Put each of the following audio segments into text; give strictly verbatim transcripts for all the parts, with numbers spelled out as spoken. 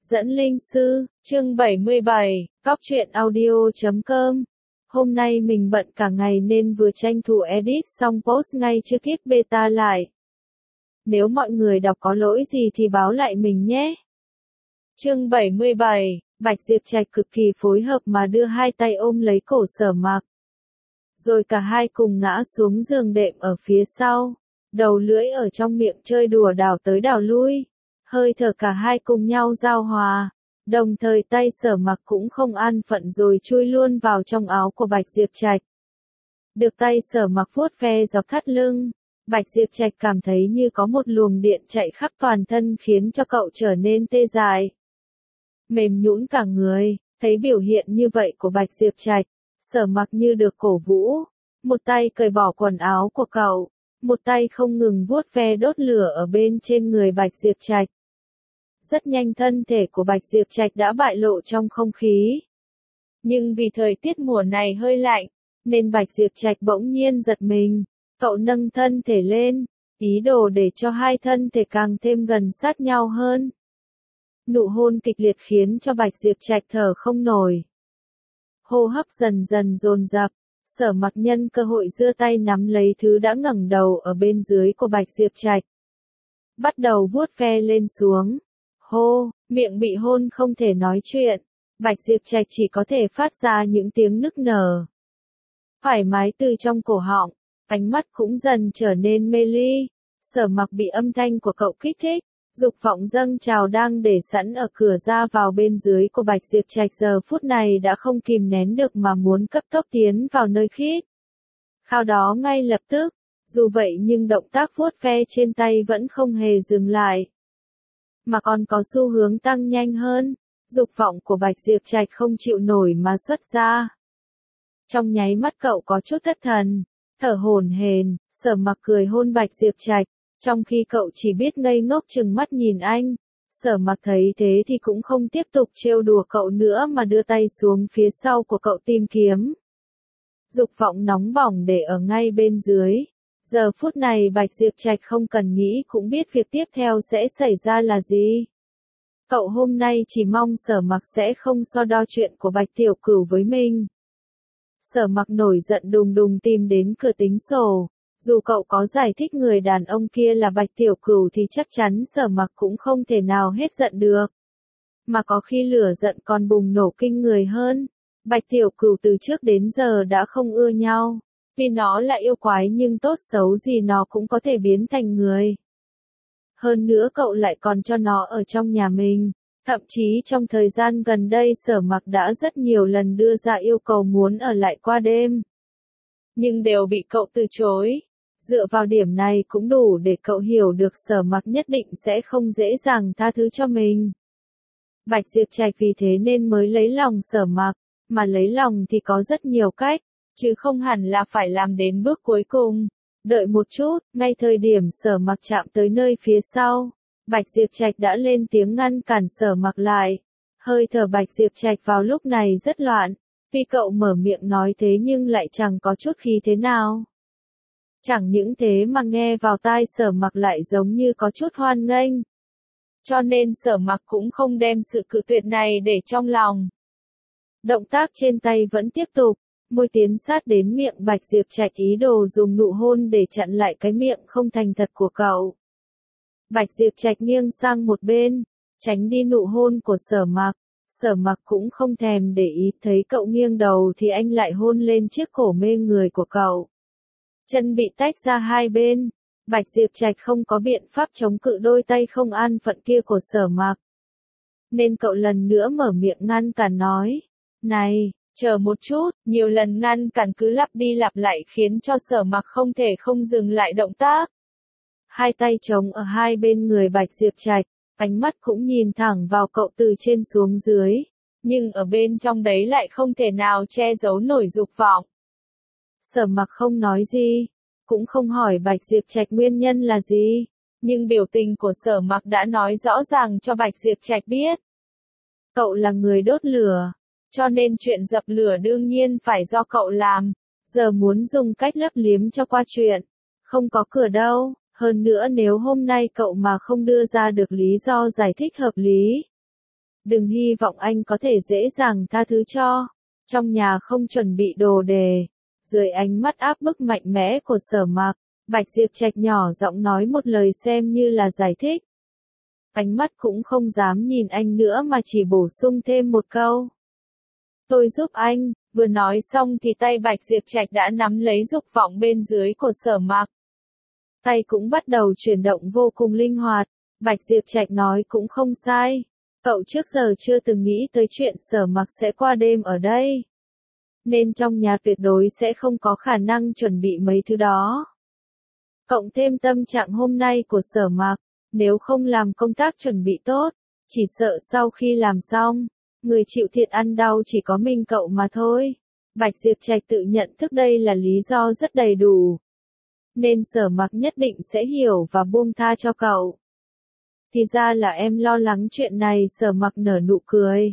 Dẫn linh sư, chương bảy mươi bảy, góc truyện audio chấm com. Hôm nay mình bận cả ngày nên vừa tranh thủ edit xong post ngay trước khi beta lại. Nếu mọi người đọc có lỗi gì thì báo lại mình nhé. Chương bảy mươi bảy, Bạch Diệp Trạch cực kỳ phối hợp mà đưa hai tay ôm lấy cổ Sở Mặc. Rồi cả hai cùng ngã xuống giường đệm ở phía sau, đầu lưỡi ở trong miệng chơi đùa đảo tới đảo lui. Hơi thở cả hai cùng nhau giao hòa, đồng thời tay Sở Mặc cũng không an phận rồi chui luôn vào trong áo của Bạch Diệp Trạch. Được tay Sở Mặc vuốt ve dọc thắt lưng, Bạch Diệp Trạch cảm thấy như có một luồng điện chạy khắp toàn thân khiến cho cậu trở nên tê dại. Mềm nhũn cả người, thấy biểu hiện như vậy của Bạch Diệp Trạch, Sở Mặc như được cổ vũ, một tay cởi bỏ quần áo của cậu, một tay không ngừng vuốt ve đốt lửa ở bên trên người Bạch Diệp Trạch. Rất nhanh thân thể của Bạch Diệp Trạch đã bại lộ trong không khí. Nhưng vì thời tiết mùa này hơi lạnh, nên Bạch Diệp Trạch bỗng nhiên giật mình, cậu nâng thân thể lên, ý đồ để cho hai thân thể càng thêm gần sát nhau hơn. Nụ hôn kịch liệt khiến cho Bạch Diệp Trạch thở không nổi. Hô hấp dần dần dồn dập, Sở Mặc nhân cơ hội giơ tay nắm lấy thứ đã ngẩng đầu ở bên dưới của Bạch Diệp Trạch. Bắt đầu vuốt ve lên xuống. Hô, miệng bị hôn không thể nói chuyện, Bạch Diệp Trạch chỉ có thể phát ra những tiếng nức nở. Thoải mái từ trong cổ họng, ánh mắt cũng dần trở nên mê ly. Sở Mặc bị âm thanh của cậu kích thích, dục vọng dâng trào đang để sẵn ở cửa ra vào bên dưới của Bạch Diệp Trạch giờ phút này đã không kìm nén được mà muốn cấp tốc tiến vào nơi khít. Khao đó ngay lập tức, dù vậy nhưng động tác vuốt ve trên tay vẫn không hề dừng lại, mà còn có xu hướng tăng nhanh hơn. Dục vọng của Bạch Diệp Trạch không chịu nổi mà xuất ra. Trong nháy mắt cậu có chút thất thần, thở hổn hển. Sở Mặc cười hôn Bạch Diệp Trạch, trong khi cậu chỉ biết ngây ngốc trừng mắt nhìn anh. Sở Mặc thấy thế thì cũng không tiếp tục trêu đùa cậu nữa mà đưa tay xuống phía sau của cậu tìm kiếm. Dục vọng nóng bỏng để ở ngay bên dưới. Giờ phút này Bạch Diệp Trạch không cần nghĩ cũng biết việc tiếp theo sẽ xảy ra là gì. Cậu hôm nay chỉ mong Sở Mặc sẽ không so đo chuyện của Bạch Tiểu Cửu với mình. Sở Mặc nổi giận đùng đùng tìm đến cửa tính sổ. Dù cậu có giải thích người đàn ông kia là Bạch Tiểu Cửu thì chắc chắn Sở Mặc cũng không thể nào hết giận được. Mà có khi lửa giận còn bùng nổ kinh người hơn. Bạch Tiểu Cửu từ trước đến giờ đã không ưa nhau. Vì nó là yêu quái nhưng tốt xấu gì nó cũng có thể biến thành người. Hơn nữa cậu lại còn cho nó ở trong nhà mình. Thậm chí trong thời gian gần đây Sở Mặc đã rất nhiều lần đưa ra yêu cầu muốn ở lại qua đêm. Nhưng đều bị cậu từ chối. Dựa vào điểm này cũng đủ để cậu hiểu được Sở Mặc nhất định sẽ không dễ dàng tha thứ cho mình. Bạch Diệp Trạch vì thế nên mới lấy lòng Sở Mặc, mà lấy lòng thì có rất nhiều cách, chứ không hẳn là phải làm đến bước cuối cùng. Đợi một chút, ngay thời điểm Sở Mặc chạm tới nơi phía sau, Bạch Diệp Trạch đã lên tiếng ngăn cản Sở Mặc lại. Hơi thở Bạch Diệp Trạch vào lúc này rất loạn, vì cậu mở miệng nói thế nhưng lại chẳng có chút khí thế nào. Chẳng những thế mà nghe vào tai Sở Mặc lại giống như có chút hoan nghênh. Cho nên Sở Mặc cũng không đem sự cự tuyệt này để trong lòng. Động tác trên tay vẫn tiếp tục, môi tiến sát đến miệng Bạch Diệp Trạch ý đồ dùng nụ hôn để chặn lại cái miệng không thành thật của cậu. Bạch Diệp Trạch nghiêng sang một bên, tránh đi nụ hôn của Sở Mặc. Sở Mặc cũng không thèm để ý, thấy cậu nghiêng đầu thì anh lại hôn lên chiếc cổ mê người của cậu. Chân bị tách ra hai bên, Bạch Diệp Trạch không có biện pháp chống cự đôi tay không an phận kia của Sở Mặc. Nên cậu lần nữa mở miệng ngăn cản nói, này, chờ một chút. Nhiều lần ngăn cản cứ lặp đi lặp lại khiến cho Sở Mặc không thể không dừng lại động tác. Hai tay chống ở hai bên người Bạch Diệp Trạch, ánh mắt cũng nhìn thẳng vào cậu từ trên xuống dưới, nhưng ở bên trong đấy lại không thể nào che giấu nổi dục vọng. Sở Mặc không nói gì, cũng không hỏi Bạch Diệp Trạch nguyên nhân là gì, nhưng biểu tình của Sở Mặc đã nói rõ ràng cho Bạch Diệp Trạch biết. Cậu là người đốt lửa, cho nên chuyện dập lửa đương nhiên phải do cậu làm, giờ muốn dùng cách lấp liếm cho qua chuyện, không có cửa đâu. Hơn nữa nếu hôm nay cậu mà không đưa ra được lý do giải thích hợp lý, Đừng hy vọng anh có thể dễ dàng tha thứ cho. Trong nhà không chuẩn bị đồ đề. Dưới ánh mắt áp bức mạnh mẽ của Sở Mặc, Bạch Diệp Trạch nhỏ giọng nói một lời xem như là giải thích. Ánh mắt cũng không dám nhìn anh nữa mà chỉ bổ sung thêm một câu. Tôi giúp anh, vừa nói xong thì tay Bạch Diệp Trạch đã nắm lấy dục vọng bên dưới của Sở Mặc. Tay cũng bắt đầu chuyển động vô cùng linh hoạt, Bạch Diệp Trạch nói cũng không sai. Cậu trước giờ chưa từng nghĩ tới chuyện Sở Mặc sẽ qua đêm ở đây. Nên trong nhà tuyệt đối sẽ không có khả năng chuẩn bị mấy thứ đó. Cộng thêm tâm trạng hôm nay của Sở Mặc, nếu không làm công tác chuẩn bị tốt, chỉ sợ sau khi làm xong, người chịu thiệt ăn đau chỉ có mình cậu mà thôi. Bạch Diệp Trạch tự nhận thức đây là lý do rất đầy đủ. Nên Sở Mặc nhất định sẽ hiểu và buông tha cho cậu. Thì ra là em lo lắng chuyện này. Sở Mặc nở nụ cười.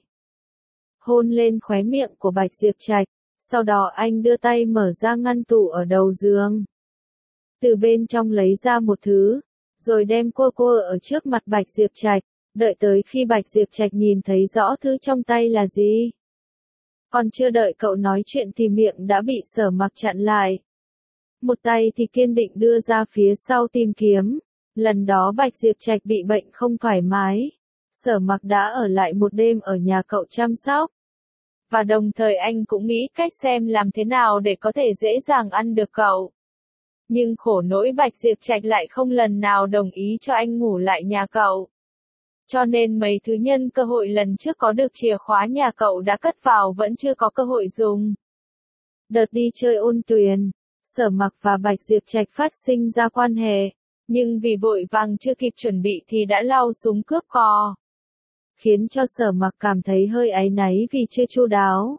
Hôn lên khóe miệng của Bạch Diệp Trạch, sau đó anh đưa tay mở ra ngăn tủ ở đầu giường. Từ bên trong lấy ra một thứ, rồi đem cua cua ở trước mặt Bạch Diệp Trạch, đợi tới khi Bạch Diệp Trạch nhìn thấy rõ thứ trong tay là gì. Còn chưa đợi cậu nói chuyện thì miệng đã bị Sở Mặc chặn lại. Một tay thì kiên định đưa ra phía sau tìm kiếm. Lần đó Bạch Diệp Trạch bị bệnh không thoải mái. Sở Mặc đã ở lại một đêm ở nhà cậu chăm sóc. Và đồng thời anh cũng nghĩ cách xem làm thế nào để có thể dễ dàng ăn được cậu. Nhưng khổ nỗi Bạch Diệp Trạch lại không lần nào đồng ý cho anh ngủ lại nhà cậu. Cho nên mấy thứ nhân cơ hội lần trước có được chìa khóa nhà cậu đã cất vào vẫn chưa có cơ hội dùng. Đợt đi chơi Ôn Tuyền, Sở Mặc và Bạch Diệp Trạch phát sinh ra quan hệ, nhưng vì vội vàng chưa kịp chuẩn bị thì đã lao súng cướp cò. Khiến cho Sở Mặc cảm thấy hơi áy náy vì chưa chu đáo.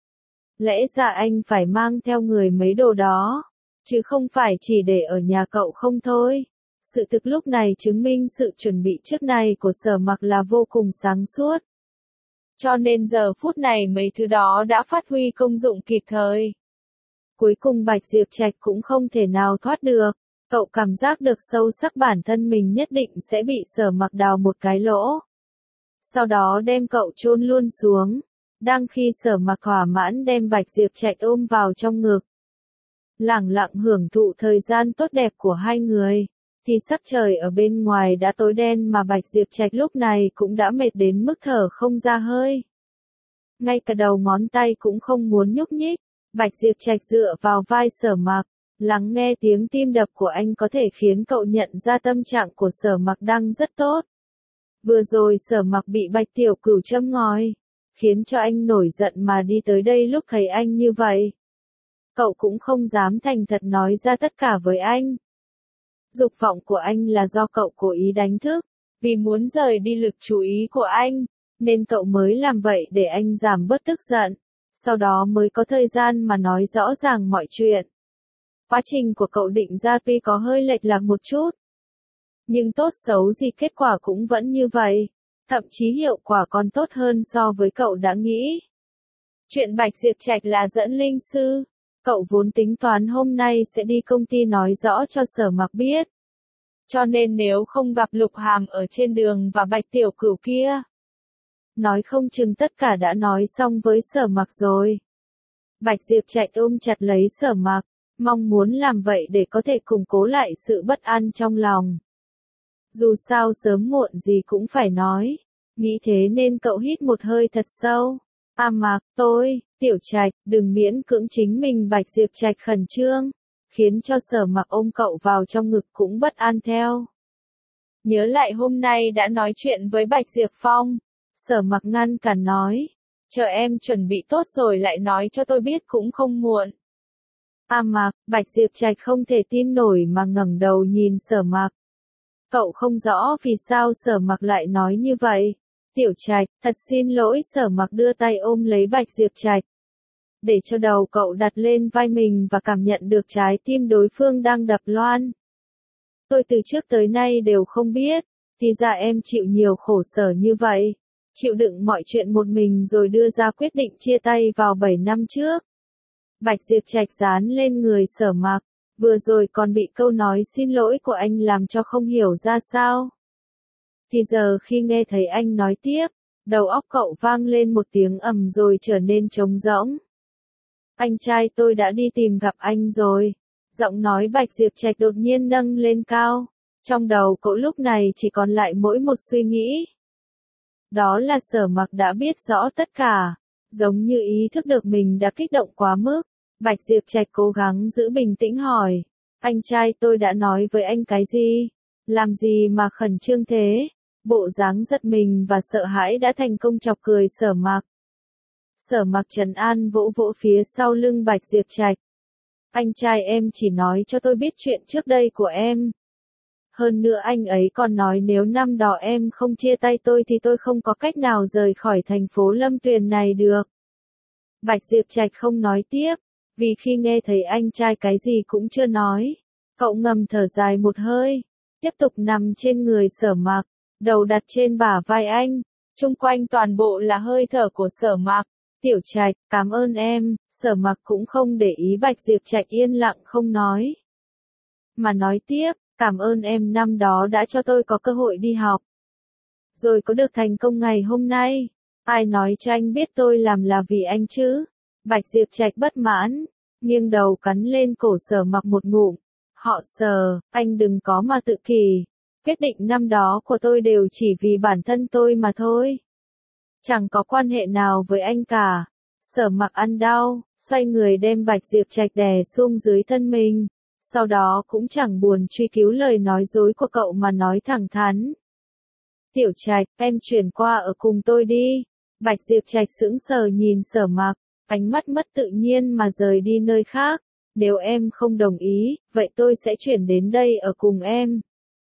Lẽ ra anh phải mang theo người mấy đồ đó, chứ không phải chỉ để ở nhà cậu không thôi. Sự thực lúc này chứng minh sự chuẩn bị trước này của Sở Mặc là vô cùng sáng suốt. Cho nên giờ phút này mấy thứ đó đã phát huy công dụng kịp thời. Cuối cùng Bạch Diệp Trạch cũng không thể nào thoát được. Cậu cảm giác được sâu sắc bản thân mình nhất định sẽ bị Sở Mặc đào một cái lỗ. Sau đó đem cậu chôn luôn xuống. Đang khi Sở Mặc thỏa mãn đem Bạch Diệp Trạch ôm vào trong ngực, lẳng lặng hưởng thụ thời gian tốt đẹp của hai người, thì sắc trời ở bên ngoài đã tối đen mà Bạch Diệp Trạch lúc này cũng đã mệt đến mức thở không ra hơi. Ngay cả đầu ngón tay cũng không muốn nhúc nhích. Bạch Diệp Trạch dựa vào vai Sở Mặc, lắng nghe tiếng tim đập của anh có thể khiến cậu nhận ra tâm trạng của Sở Mặc đang rất tốt. Vừa rồi Sở Mặc bị Bạch Tiểu Cửu châm ngòi, khiến cho anh nổi giận mà đi tới đây lúc thấy anh như vậy. Cậu cũng không dám thành thật nói ra tất cả với anh. Dục vọng của anh là do cậu cố ý đánh thức, vì muốn rời đi lực chú ý của anh, nên cậu mới làm vậy để anh giảm bớt tức giận, sau đó mới có thời gian mà nói rõ ràng mọi chuyện. Quá trình của cậu định ra tuy có hơi lệch lạc một chút, nhưng tốt xấu gì kết quả cũng vẫn như vậy, thậm chí hiệu quả còn tốt hơn so với cậu đã nghĩ. Chuyện Bạch Diệp Trạch là dẫn linh sư, cậu vốn tính toán hôm nay sẽ đi công ty nói rõ cho Sở Mặc biết. Cho nên nếu không gặp Lục Hàm ở trên đường và Bạch Tiểu Cửu kia, nói không chừng tất cả đã nói xong với Sở Mặc rồi. Bạch Diệp Trạch ôm chặt lấy Sở Mặc, mong muốn làm vậy để có thể củng cố lại sự bất an trong lòng. Dù sao sớm muộn gì cũng phải nói. Nghĩ thế nên cậu hít một hơi thật sâu. A Mặc, tôi, Tiểu Trạch, đừng miễn cưỡng chính mình. Bạch Diệp Trạch khẩn trương, khiến cho Sở Mặc ôm cậu vào trong ngực cũng bất an theo. Nhớ lại hôm nay đã nói chuyện với Bạch Diệp Phong, Sở Mặc ngăn cản nói, chờ em chuẩn bị tốt rồi lại nói cho tôi biết cũng không muộn. A Mặc, Bạch Diệp Trạch không thể tin nổi mà ngẩng đầu nhìn Sở Mặc. Cậu không rõ vì sao Sở Mặc lại nói như vậy. Tiểu Trạch, thật xin lỗi. Sở Mặc đưa tay ôm lấy Bạch Diệp Trạch, để cho đầu cậu đặt lên vai mình và cảm nhận được trái tim đối phương đang đập loan. Tôi từ trước tới nay đều không biết, thì ra em chịu nhiều khổ sở như vậy, chịu đựng mọi chuyện một mình rồi đưa ra quyết định chia tay vào bảy năm trước. Bạch Diệp Trạch dán lên người Sở Mặc, vừa rồi còn bị câu nói xin lỗi của anh làm cho không hiểu ra sao. Thì giờ khi nghe thấy anh nói tiếp, Đầu óc cậu vang lên một tiếng ầm rồi trở nên trống rỗng. Anh trai tôi đã đi tìm gặp anh rồi. Giọng nói Bạch Diệp Trạch đột nhiên nâng lên cao. Trong đầu cậu lúc này chỉ còn lại mỗi một suy nghĩ. Đó là Sở Mặc đã biết rõ tất cả. Giống như ý thức được mình đã kích động quá mức. Bạch Diệp Trạch cố gắng giữ bình tĩnh hỏi. Anh trai tôi đã nói với anh cái gì? Làm gì mà khẩn trương thế? Bộ dáng giật mình và sợ hãi đã thành công chọc cười Sở Mặc. Sở Mặc trấn an vỗ vỗ phía sau lưng Bạch Diệp Trạch. Anh trai em chỉ nói cho tôi biết chuyện trước đây của em. Hơn nữa anh ấy còn nói nếu năm đó em không chia tay tôi thì tôi không có cách nào rời khỏi thành phố Lâm Tuyền này được. Bạch Diệp Trạch không nói tiếp, vì khi nghe thấy anh trai cái gì cũng chưa nói. Cậu ngầm thở dài một hơi, tiếp tục nằm trên người Sở Mặc, đầu đặt trên bả vai anh. Chung quanh toàn bộ là hơi thở của Sở Mặc. Tiểu Trạch, cảm ơn em. Sở Mặc cũng không để ý Bạch Diệp Trạch yên lặng không nói. Mà nói tiếp, cảm ơn em năm đó đã cho tôi có cơ hội đi học. Rồi có được thành công ngày hôm nay. Ai nói cho anh biết tôi làm là vì anh chứ? Bạch Diệp Trạch bất mãn, nghiêng đầu cắn lên cổ Sở Mặc một ngụm. Họ Sở, anh đừng có mà tự kỷ. Quyết định năm đó của tôi đều chỉ vì bản thân tôi mà thôi. Chẳng có quan hệ nào với anh cả. Sở Mặc ăn đau, xoay người đem Bạch Diệp Trạch đè xuống dưới thân mình. Sau đó cũng chẳng buồn truy cứu lời nói dối của cậu mà nói thẳng thắn. Tiểu Trạch, em chuyển qua ở cùng tôi đi. Bạch Diệp Trạch sững sờ nhìn Sở Mặc, ánh mắt mất tự nhiên mà rời đi nơi khác. Nếu em không đồng ý, vậy tôi sẽ chuyển đến đây ở cùng em.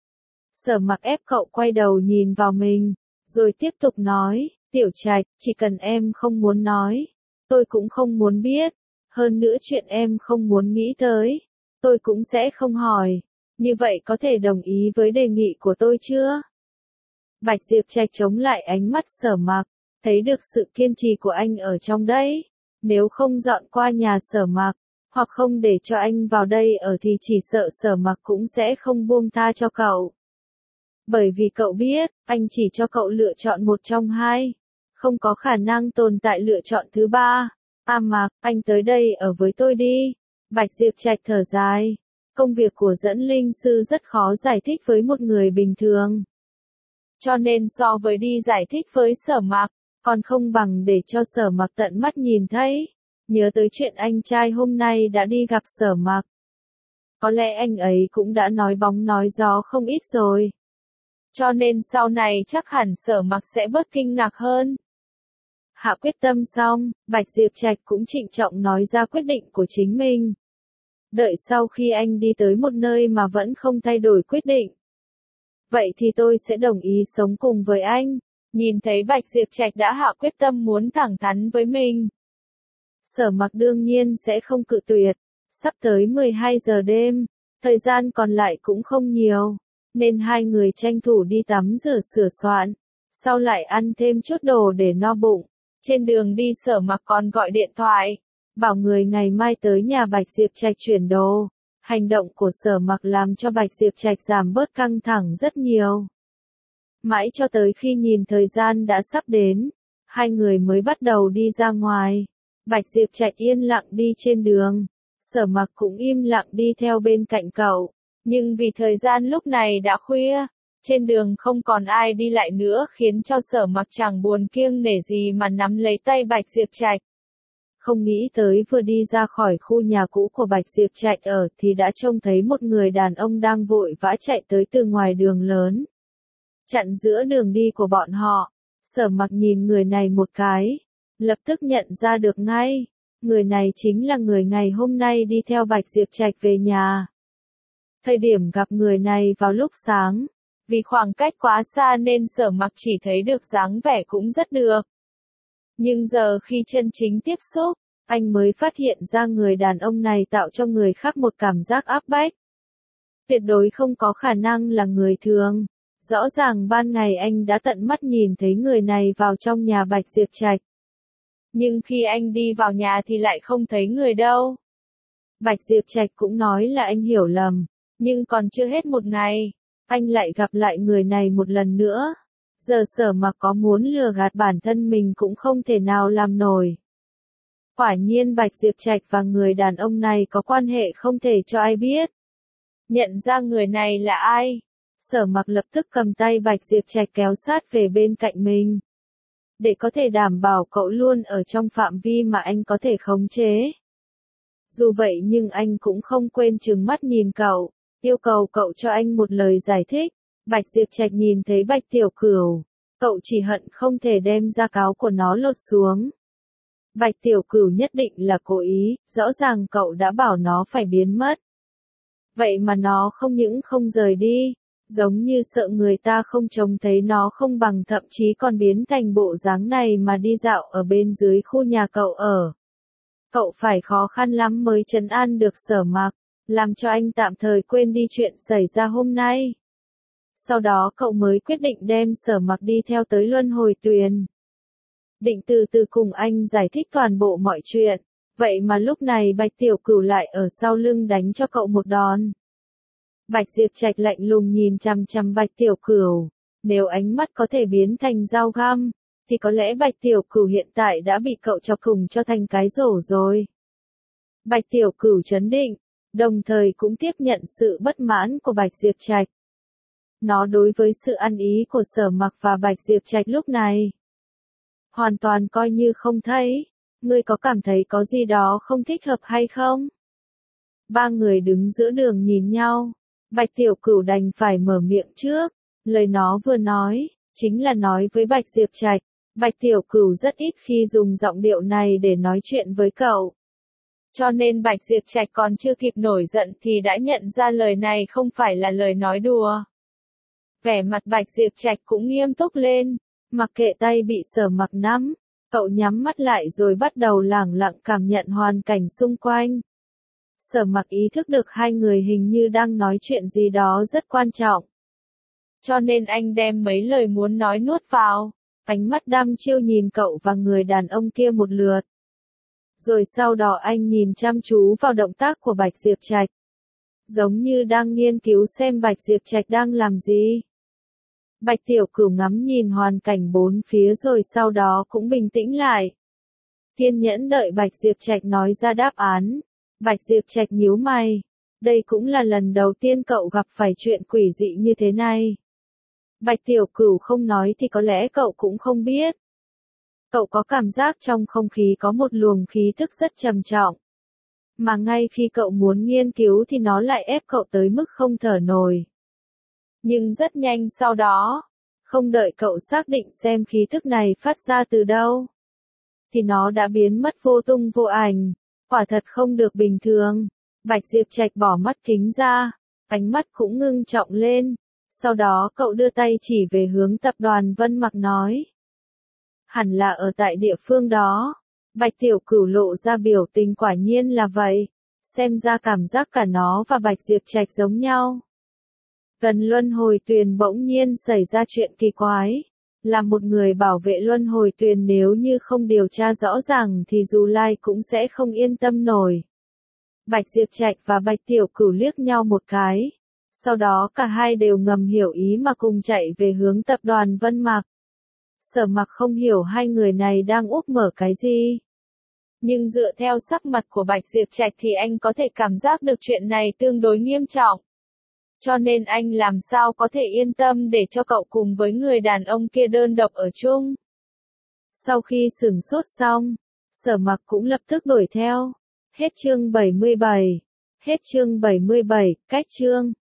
Sở Mặc ép cậu quay đầu nhìn vào mình, rồi tiếp tục nói, Tiểu Trạch, chỉ cần em không muốn nói, tôi cũng không muốn biết. Hơn nữa chuyện em không muốn nghĩ tới, tôi cũng sẽ không hỏi. Như vậy có thể đồng ý với đề nghị của tôi chưa? Bạch Diệp Trạch chống lại ánh mắt Sở Mặc, thấy được sự kiên trì của anh ở trong đấy. Nếu không dọn qua nhà Sở Mặc, hoặc không để cho anh vào đây ở thì chỉ sợ Sở Mặc cũng sẽ không buông tha cho cậu. Bởi vì cậu biết, anh chỉ cho cậu lựa chọn một trong hai. Không có khả năng tồn tại lựa chọn thứ ba. A Mặc, anh tới đây ở với tôi đi. Bạch Diệp Trạch thở dài. Công việc của dẫn linh sư rất khó giải thích với một người bình thường. Cho nên so với đi giải thích với Sở Mặc, còn không bằng để cho Sở Mặc tận mắt nhìn thấy. Nhớ tới chuyện anh trai hôm nay đã đi gặp Sở Mặc. Có lẽ anh ấy cũng đã nói bóng nói gió không ít rồi. Cho nên sau này chắc hẳn Sở Mặc sẽ bớt kinh ngạc hơn. Hạ quyết tâm xong, Bạch Diệp Trạch cũng trịnh trọng nói ra quyết định của chính mình. Đợi sau khi anh đi tới một nơi mà vẫn không thay đổi quyết định. Vậy thì tôi sẽ đồng ý sống cùng với anh. Nhìn thấy Bạch Diệp Trạch đã hạ quyết tâm muốn thẳng thắn với mình. Sở Mặc đương nhiên sẽ không cự tuyệt. Sắp tới mười hai giờ đêm, thời gian còn lại cũng không nhiều, nên hai người tranh thủ đi tắm rửa sửa soạn, sau lại ăn thêm chút đồ để no bụng. Trên đường đi Sở Mặc còn gọi điện thoại, bảo người ngày mai tới nhà Bạch Diệp Trạch chuyển đồ. Hành động của Sở Mặc làm cho Bạch Diệp Trạch giảm bớt căng thẳng rất nhiều. Mãi cho tới khi nhìn thời gian đã sắp đến, hai người mới bắt đầu đi ra ngoài. Bạch Diệp Trạch yên lặng đi trên đường, Sở Mặc cũng im lặng đi theo bên cạnh cậu. Nhưng vì thời gian lúc này đã khuya, trên đường không còn ai đi lại nữa khiến cho Sở Mặc chẳng buồn kiêng nể gì mà nắm lấy tay Bạch Diệp Trạch. Không nghĩ tới vừa đi ra khỏi khu nhà cũ của Bạch Diệp Trạch ở thì đã trông thấy một người đàn ông đang vội vã chạy tới từ ngoài đường lớn. Chặn giữa đường đi của bọn họ. Sở Mặc nhìn người này một cái, lập tức nhận ra được ngay. Người này chính là người ngày hôm nay đi theo Bạch Diệp Trạch về nhà. Thời điểm gặp người này vào lúc sáng, vì khoảng cách quá xa nên Sở Mặc chỉ thấy được dáng vẻ cũng rất được. Nhưng giờ khi chân chính tiếp xúc, anh mới phát hiện ra người đàn ông này tạo cho người khác một cảm giác áp bách. Tuyệt đối không có khả năng là người thường. Rõ ràng ban ngày anh đã tận mắt nhìn thấy người này vào trong nhà Bạch Diệp Trạch. Nhưng khi anh đi vào nhà thì lại không thấy người đâu. Bạch Diệp Trạch cũng nói là anh hiểu lầm, nhưng còn chưa hết một ngày, anh lại gặp lại người này một lần nữa. Giờ Sở Mặc có muốn lừa gạt bản thân mình cũng không thể nào làm nổi. Quả nhiên Bạch Diệp Trạch và người đàn ông này có quan hệ không thể cho ai biết. Nhận ra người này là ai? Sở Mặc lập tức cầm tay Bạch Diệp Trạch kéo sát về bên cạnh mình. Để có thể đảm bảo cậu luôn ở trong phạm vi mà anh có thể khống chế. Dù vậy nhưng anh cũng không quên trừng mắt nhìn cậu, yêu cầu cậu cho anh một lời giải thích. Bạch Diệp Trạch nhìn thấy Bạch Tiểu Cửu, cậu chỉ hận không thể đem da cáo của nó lột xuống. Bạch Tiểu Cửu nhất định là cố ý, rõ ràng cậu đã bảo nó phải biến mất. Vậy mà nó không những không rời đi, giống như sợ người ta không trông thấy nó không bằng, thậm chí còn biến thành bộ dáng này mà đi dạo ở bên dưới khu nhà cậu ở. Cậu phải khó khăn lắm mới trấn an được Sở Mặc, làm cho anh tạm thời quên đi chuyện xảy ra hôm nay. Sau đó cậu mới quyết định đem Sở Mặc đi theo tới Luân Hồi Tuyền. Định từ từ cùng anh giải thích toàn bộ mọi chuyện, vậy mà lúc này Bạch Tiểu Cửu lại ở sau lưng đánh cho cậu một đòn. Bạch Diệp Trạch lạnh lùng nhìn chằm chằm Bạch Tiểu Cửu, nếu ánh mắt có thể biến thành dao găm, thì có lẽ Bạch Tiểu Cửu hiện tại đã bị cậu chọc cùng cho thành cái rổ rồi. Bạch Tiểu Cửu trấn định, đồng thời cũng tiếp nhận sự bất mãn của Bạch Diệp Trạch. Nó đối với sự ăn ý của Sở Mặc và Bạch Diệp Trạch lúc này hoàn toàn coi như không thấy. Ngươi có cảm thấy có gì đó không thích hợp hay không? Ba người đứng giữa đường nhìn nhau. Bạch Tiểu Cửu đành phải mở miệng trước. Lời nó vừa nói, chính là nói với Bạch Diệp Trạch. Bạch Tiểu Cửu rất ít khi dùng giọng điệu này để nói chuyện với cậu. Cho nên Bạch Diệp Trạch còn chưa kịp nổi giận thì đã nhận ra lời này không phải là lời nói đùa. Vẻ mặt Bạch Diệp Trạch cũng nghiêm túc lên, mặc kệ tay bị Sở Mặc nắm, cậu nhắm mắt lại rồi bắt đầu lẳng lặng cảm nhận hoàn cảnh xung quanh. Sở Mặc ý thức được hai người hình như đang nói chuyện gì đó rất quan trọng. Cho nên anh đem mấy lời muốn nói nuốt vào, ánh mắt đăm chiêu nhìn cậu và người đàn ông kia một lượt. Rồi sau đó anh nhìn chăm chú vào động tác của Bạch Diệp Trạch, giống như đang nghiên cứu xem Bạch Diệp Trạch đang làm gì. Bạch Tiểu Cửu ngắm nhìn hoàn cảnh bốn phía rồi sau đó cũng bình tĩnh lại. Kiên nhẫn đợi Bạch Diệp Trạch nói ra đáp án. Bạch Diệp Trạch nhíu mày. Đây cũng là lần đầu tiên cậu gặp phải chuyện quỷ dị như thế này. Bạch Tiểu Cửu không nói thì có lẽ cậu cũng không biết. Cậu có cảm giác trong không khí có một luồng khí thức rất trầm trọng. Mà ngay khi cậu muốn nghiên cứu thì nó lại ép cậu tới mức không thở nổi. Nhưng rất nhanh sau đó, không đợi cậu xác định xem khí thức này phát ra từ đâu, thì nó đã biến mất vô tung vô ảnh, quả thật không được bình thường. Bạch Diệp Trạch bỏ mắt kính ra, ánh mắt cũng ngưng trọng lên, sau đó cậu đưa tay chỉ về hướng tập đoàn Vân Mặc nói. Hẳn là ở tại địa phương đó. Bạch Tiểu Cửu lộ ra biểu tình quả nhiên là vậy, xem ra cảm giác cả nó và Bạch Diệp Trạch giống nhau. Gần Luân Hồi Tuyền bỗng nhiên xảy ra chuyện kỳ quái. Là một người bảo vệ Luân Hồi Tuyền nếu như không điều tra rõ ràng thì Dù Lai cũng sẽ không yên tâm nổi. Bạch Diệp Trạch và Bạch Tiểu Cửu liếc nhau một cái. Sau đó cả hai đều ngầm hiểu ý mà cùng chạy về hướng tập đoàn Vân Mặc. Sở Mặc không hiểu hai người này đang úp mở cái gì. Nhưng dựa theo sắc mặt của Bạch Diệp Trạch thì anh có thể cảm giác được chuyện này tương đối nghiêm trọng. Cho nên anh làm sao có thể yên tâm để cho cậu cùng với người đàn ông kia đơn độc ở chung. Sau khi sửng sốt xong, Sở Mặc cũng lập tức đuổi theo. Hết chương bảy mươi bảy. Hết chương bảy mươi bảy, cách chương.